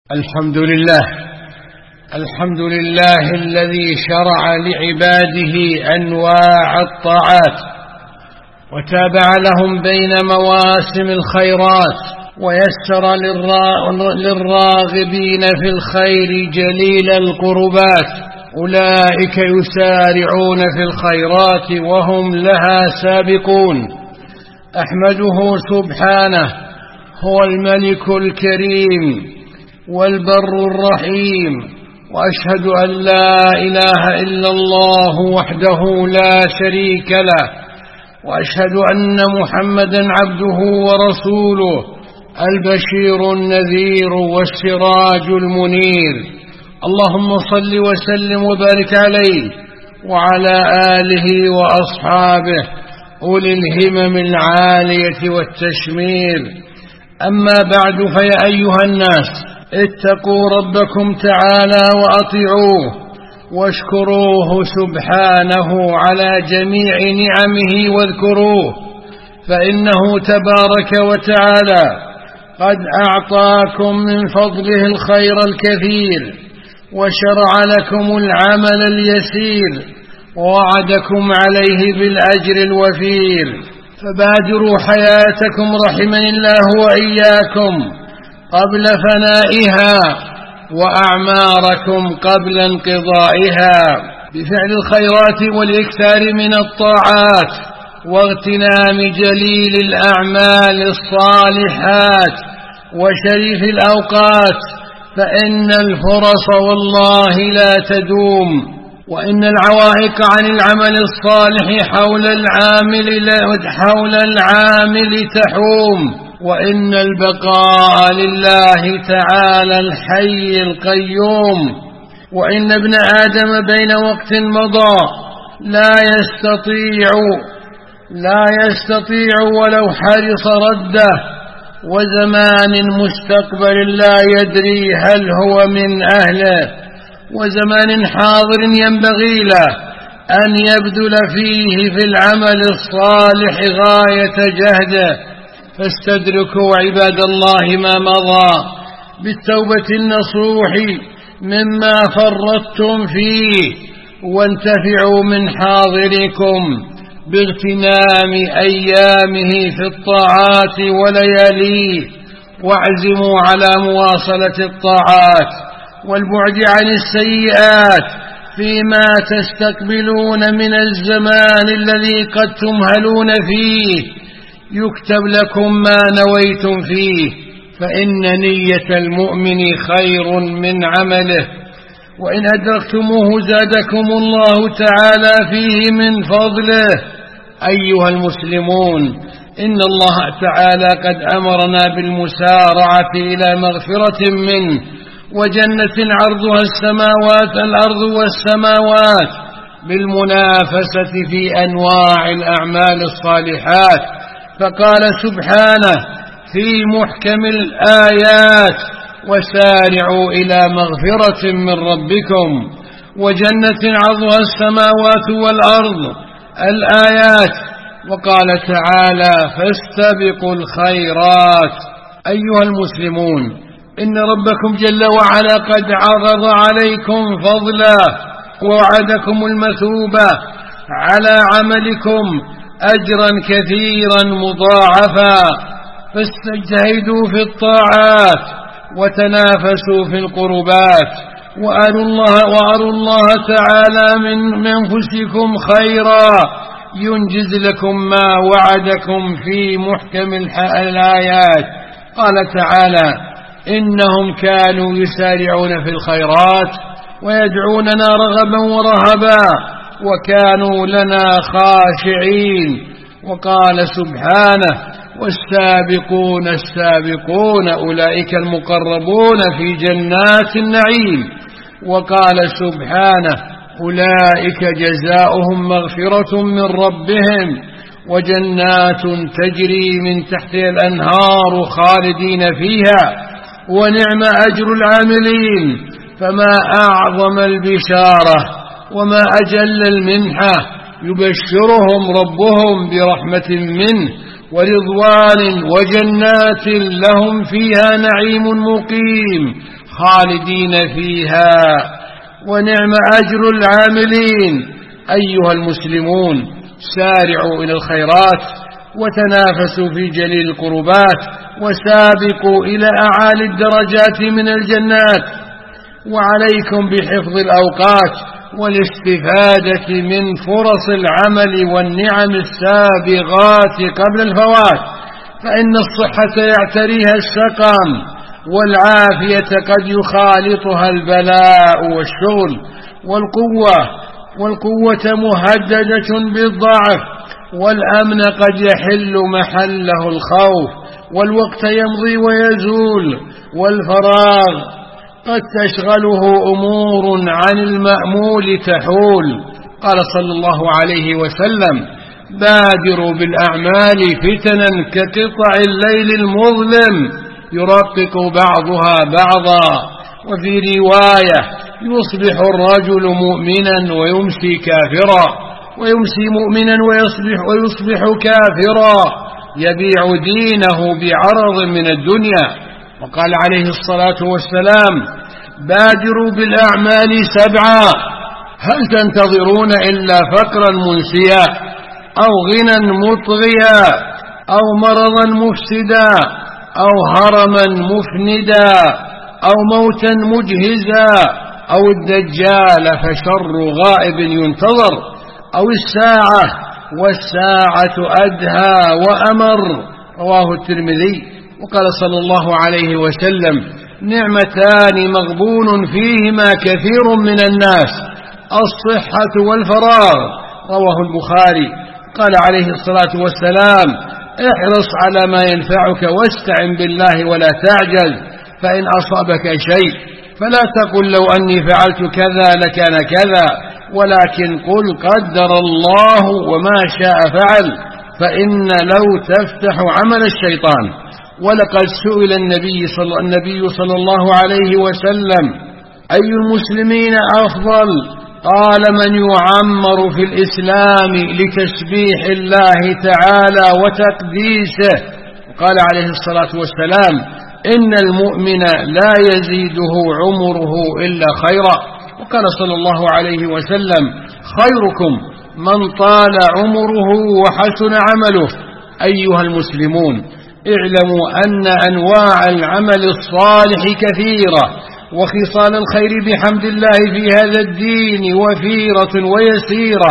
الحمد لله الذي شرع لعباده أنواع الطاعات وتابع لهم بين مواسم الخيرات ويسر للراغبين في الخير جليل القربات. أولئك يسارعون في الخيرات وهم لها سابقون. أحمده سبحانه، هو الملك الكريم والبر الرحيم، وأشهد أن لا إله إلا الله وحده لا شريك له، وأشهد أن محمدا عبده ورسوله البشير النذير والسراج المنير. اللهم صل وسلم وبارك عليه وعلى آله وأصحابه أولي الهمم العالية والتشمير. أما بعد، فيا أيها الناس، اتقوا ربكم تعالى وأطيعوه واشكروه سبحانه على جميع نعمه واذكروه، فإنه تبارك وتعالى قد أعطاكم من فضله الخير الكثير وشرع لكم العمل اليسير ووعدكم عليه بالأجر الوفير. فبادروا حياتكم رحمني الله وإياكم قبل فنائها وأعماركم قبل انقضائها بفعل الخيرات والإكثار من الطاعات واغتنام جليل الأعمال الصالحات وشريف الأوقات، فإن الفرص والله لا تدوم، وإن العوائق عن العمل الصالح حول العامل تحوم، وإن البقاء لله تعالى الحي القيوم. وإن ابن آدم بين وقت مضى لا يستطيع ولو حرص رده، وزمان مستقبل لا يدري هل هو من أهله، وزمان حاضر ينبغي له أن يبذل فيه في العمل الصالح غاية جهده. فاستدركوا عباد الله ما مضى بالتوبة النصوح مما فرطتم فيه، وانتفعوا من حاضركم باغتنام أيامه في الطاعات ولياليه، واعزموا على مواصلة الطاعات والبعد عن السيئات فيما تستقبلون من الزمان الذي قد تمهلون فيه، يكتب لكم ما نويتم فيه، فإن نية المؤمن خير من عمله، وإن أدركتموه زادكم الله تعالى فيه من فضله. أيها المسلمون، إن الله تعالى قد أمرنا بالمسارعة إلى مغفرة منه وجنة عرضها الأرض والسماوات، بالمنافسة في أنواع الأعمال الصالحات. فقال سبحانه في محكم الآيات: وسارعوا إلى مغفرة من ربكم وجنة عرضها السماوات والأرض، الآيات. وقال تعالى: فاستبقوا الخيرات. أيها المسلمون، إن ربكم جل وعلا قد عرض عليكم فضلا ووعدكم المثوبة على عملكم أجرا كثيرا مضاعفا، فاستجتهدوا في الطاعات وتنافسوا في القربات، وأروا الله تعالى من أنفسكم خيرا ينجز لكم ما وعدكم في محكم الآيات. قال تعالى: إنهم كانوا يسارعون في الخيرات ويدعوننا رغبا ورهبا وكانوا لنا خاشعين. وقال سبحانه: والسابقون السابقون أولئك المقربون في جنات النعيم. وقال سبحانه: أولئك جزاؤهم مغفرة من ربهم وجنات تجري من تحتها الأنهار خالدين فيها ونعم أجر العاملين. فما أعظم البشارة وما أجل المنحة، يبشرهم ربهم برحمة منه ورضوان وجنات لهم فيها نعيم مقيم خالدين فيها، ونعم أجر العاملين. أيها المسلمون، سارعوا إلى الخيرات وتنافسوا في جليل القربات، وسابقوا إلى أعالي الدرجات من الجنات، وعليكم بحفظ الأوقات والاستفادة من فرص العمل والنعم السابغات قبل الفوات، فإن الصحة يعتريها السقم، والعافية قد يخالطها البلاء والشغل، والقوة مهددة بالضعف، والأمن قد يحل محله الخوف، والوقت يمضي ويزول، والفراغ قد تشغله أمور عن المأمول تحول. قال صلى الله عليه وسلم: بادروا بالأعمال فتنا كقطع الليل المظلم يرقق بعضها بعضا. وفي رواية: يصبح الرجل مؤمنا ويمسي كافرا، ويمسي مؤمنا ويصبح كافرا، يبيع دينه بعرض من الدنيا. وقال عليه الصلاة والسلام: بادروا بالأعمال 7، هل تنتظرون إلا فقرا منسيا، أو غنى مطغيا، أو مرضا مفسدا، أو هرما مفندا، أو موتا مجهزا، أو الدجال فشر غائب ينتظر، أو الساعة والساعة أدهى وأمر. رواه الترمذي. وقال صلى الله عليه وسلم: نعمتان مغبون فيهما كثير من الناس، الصحة والفراغ. رواه البخاري. قال عليه الصلاة والسلام: احرص على ما ينفعك واستعن بالله ولا تعجز، فإن أصابك شيء فلا تقل لو أني فعلت كذا لكان كذا، ولكن قل قدر الله وما شاء فعل، فإن لو تفتح عمل الشيطان. ولقد سئل النبي صلى الله عليه وسلم: أي المسلمين أفضل؟ قال: من يعمر في الإسلام لتسبيح الله تعالى وتقديسه. قال عليه الصلاة والسلام: إن المؤمن لا يزيده عمره إلا خيرا. وقال صلى الله عليه وسلم: خيركم من طال عمره وحسن عمله. أيها المسلمون، اعلموا أن أنواع العمل الصالح كثيرة، وخصال الخير بحمد الله في هذا الدين وفيرة ويسيرة،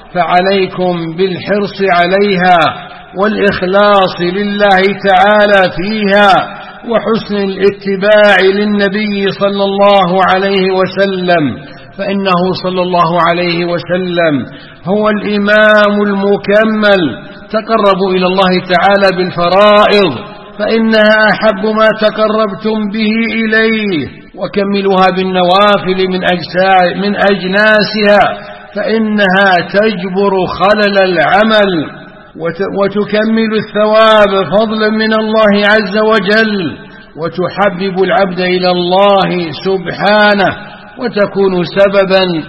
فعليكم بالحرص عليها والإخلاص لله تعالى فيها، وحسن الاتباع للنبي صلى الله عليه وسلم، فإنه صلى الله عليه وسلم هو الإمام المكمل. تقربوا إلى الله تعالى بالفرائض، فإنها أحب ما تقربتم به إليه، وكملوها بالنوافل من أجناسها، فإنها تجبر خلل العمل وتكمل الثواب فضلا من الله عز وجل، وتحبب العبد إلى الله سبحانه، وتكون سببا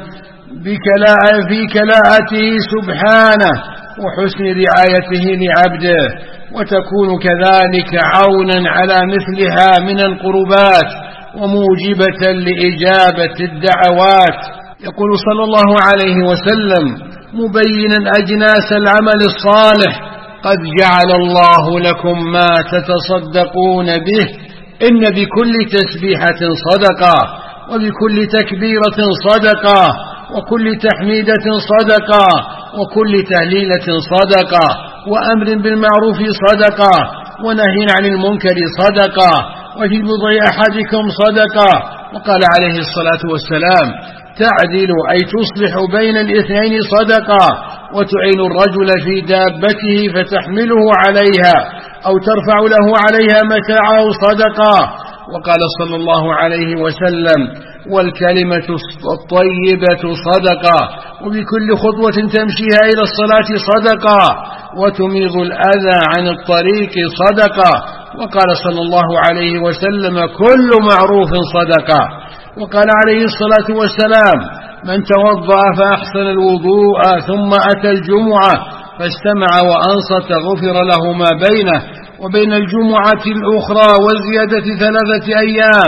في كلاءته سبحانه وحسن رعايته لعبده، وتكون كذلك عونا على مثلها من القربات وموجبة لإجابة الدعوات. يقول صلى الله عليه وسلم مبينا أجناس العمل الصالح: قد جعل الله لكم ما تتصدقون به، إن بكل تسبيحة صدقة، وبكل تكبيرة صدقة، وكل تحميدة صدقة، وكل تهليلة صدقة، وأمر بالمعروف صدقة، ونهي عن المنكر صدقة، وفي بضع أحدكم صدقة. وقال عليه الصلاة والسلام: تعدل أي تصلح بين الاثنين صدقة، وتعين الرجل في دابته فتحمله عليها أو ترفع له عليها متاعه صدقة. وقال صلى الله عليه وسلم: والكلمة الطيبة صدقة، وبكل خطوة تمشيها إلى الصلاة صدقة، وتميض الأذى عن الطريق صدقة. وقال صلى الله عليه وسلم: كل معروف صدقة. وقال عليه الصلاة والسلام: من توضأ فأحسن الوضوء ثم أتى الجمعة فاستمع وأنصت غفر له ما بينه وبين الجمعة الأخرى والزيادة 3 أيام،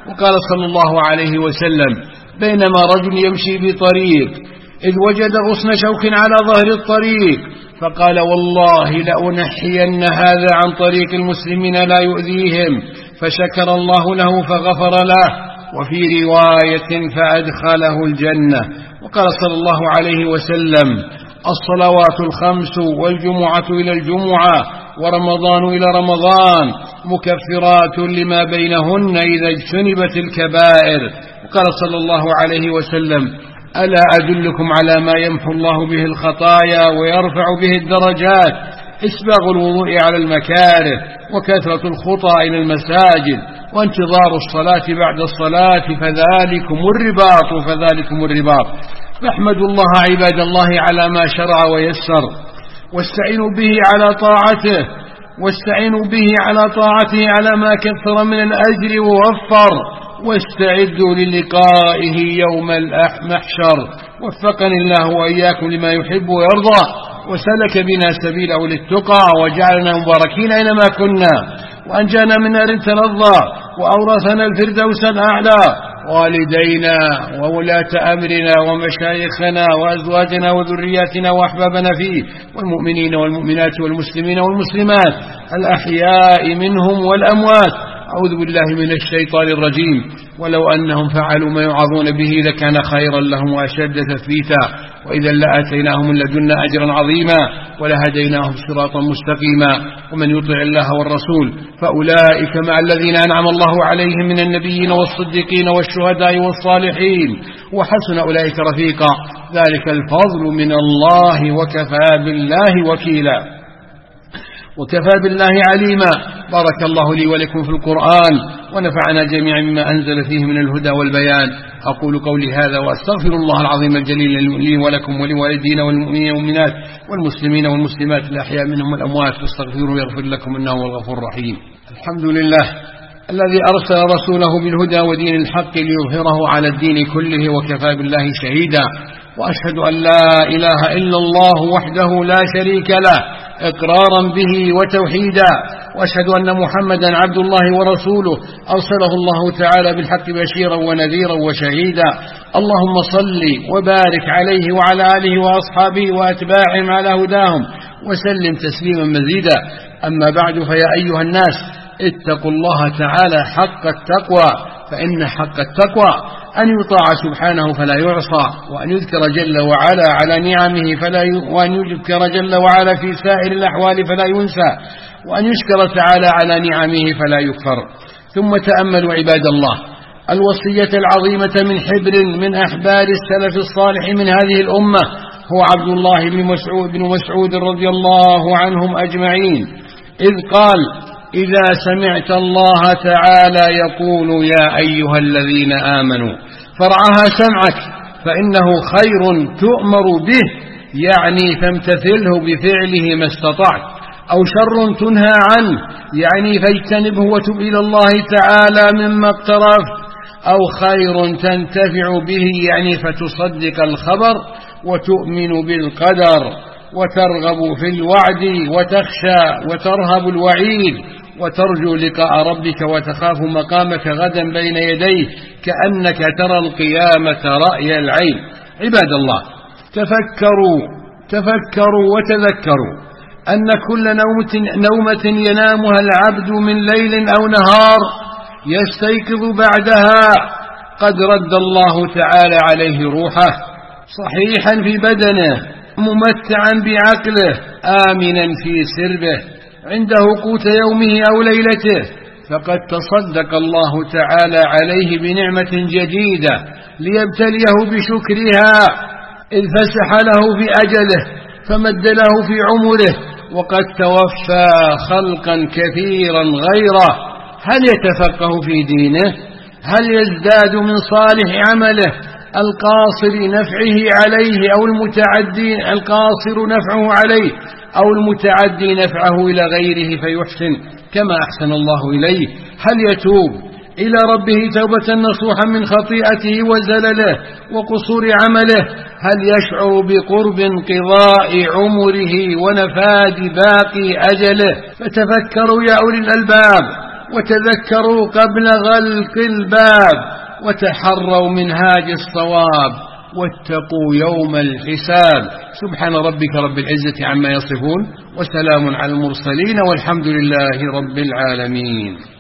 وقال صلى الله عليه وسلم: بينما رجل يمشي بطريق إذ وجد غصن شوك على ظهر الطريق فقال: والله لأنحين هذا عن طريق المسلمين لا يؤذيهم، فشكر الله له فغفر له، وفي رواية فأدخله الجنة. وقال صلى الله عليه وسلم: الصلوات الخمس والجمعة إلى الجمعة ورمضان إلى رمضان مكفرات لما بينهن إذا اجتنبت الكبائر. وقال صلى الله عليه وسلم: ألا أدلكم على ما يمحو الله به الخطايا ويرفع به الدرجات؟ إسباغ الوضوء على المكاره، وكثرة الخطى إلى المساجد، وانتظار الصلاة بعد الصلاة، فذلكم الرباط. فاحمدوا الله عباد الله على ما شرع ويسر، واستعينوا به على طاعته على ما كثر من الأجر ووفر، واستعدوا للقائه يوم المحشر. وفقني الله وإياكم لما يحب ويرضى، وسلك بنا سبيل أولي التقى، وجعلنا مباركين أينما كنا، وأنجانا من نار تلظى، وأورثنا الفردوس الأعلى. والدينا وولاة أمرنا ومشايخنا وأزواجنا وذرياتنا وأحبابنا فيه، والمؤمنين والمؤمنات والمسلمين والمسلمات الأحياء منهم والأموات. أعوذ بالله من الشيطان الرجيم. ولو أنهم فعلوا ما يوعظون به لكان خيرا لهم وأشد تثبيتا، وإذا لآتيناهم من لدنا أجرا عظيما ولهديناهم صراطا مستقيما. ومن يطع الله والرسول فأولئك مع الذين أنعم الله عليهم من النبيين والصديقين والشهداء والصالحين، وحسن أولئك رفيقا. ذلك الفضل من الله، وكفى بالله وكيلا، وكفى بالله عليما. بارك الله لي ولكم في القرآن، ونفعنا جميعا مما أنزل فيه من الهدى والبيان. أقول قولي هذا وأستغفر الله العظيم الجليل لي ولكم ولوالدينا والمؤمنين والمؤمنات والمسلمين والمسلمات الأحياء منهم والأموات، فاستغفروه يغفر لكم إنه هو الغفور الرحيم. الحمد لله الذي أرسل رسوله بالهدى ودين الحق ليظهره على الدين كله، وكفى بالله شهيدا. وأشهد أن لا إله إلا الله وحده لا شريك له إقرارا به وتوحيدا، وأشهد أن محمدا عبد الله ورسوله أرسله الله تعالى بالحق بشيرا ونذيرا وشهيدا. اللهم صل وبارك عليه وعلى آله وأصحابه وأتباعهم على هداهم، وسلم تسليما مزيدا. أما بعد، فيا أيها الناس اتقوا الله تعالى حق التقوى، فإن حق التقوى أن يطاع سبحانه فلا يعصى، وأن يذكر جل وعلا على نعمه وأن يذكر جل وعلا في سائر الأحوال فلا ينسى، وأن يشكر تعالى على نعمه فلا يكفر. ثم تأملوا عباد الله الوصية العظيمة من حبر من أحبار السلف الصالح من هذه الأمة، هو عبد الله بن مسعود رضي الله عنهم أجمعين، إذ قال: إذا سمعت الله تعالى يقول يا أيها الذين آمنوا فرعها سمعك فإنه خير تؤمر به، يعني فامتثله بفعله ما استطعت، أو شر تنهى عنه، يعني فاجتنبه وتب إلى الله تعالى مما اقترفت، أو خير تنتفع به، يعني فتصدق الخبر وتؤمن بالقدر، وترغب في الوعد وتخشى وترهب الوعيد، وترجو لقاء ربك وتخاف مقامك غدا بين يديه كأنك ترى القيامة رأي العين. عباد الله، تفكروا وتذكروا أن كل نومة ينامها العبد من ليل أو نهار يستيقظ بعدها قد رد الله تعالى عليه روحه صحيحا في بدنه، ممتعا بعقله، آمنا في سربه، عنده قوت يومه أو ليلته، فقد تصدق الله تعالى عليه بنعمة جديدة ليبتليه بشكرها، إذ فسح له في أجله فمد له في عمره، وقد توفى خلقا كثيرا غيره. هل يتفقه في دينه؟ هل يزداد من صالح عمله القاصر نفعه عليه أو القاصر نفعه عليه أو المتعدي نفعه إلى غيره فيحسن كما أحسن الله إليه؟ هل يتوب إلى ربه توبة نصوحا من خطيئته وزلله وقصور عمله؟ هل يشعر بقرب انقضاء عمره ونفاد باقي أجله؟ فتفكروا يا أولي الألباب، وتذكروا قبل غلق الباب، وتحروا منهاج الصواب، واتقوا يوم الحساب. سبحان ربك رب العزة عما يصفون، وسلام على المرسلين، والحمد لله رب العالمين.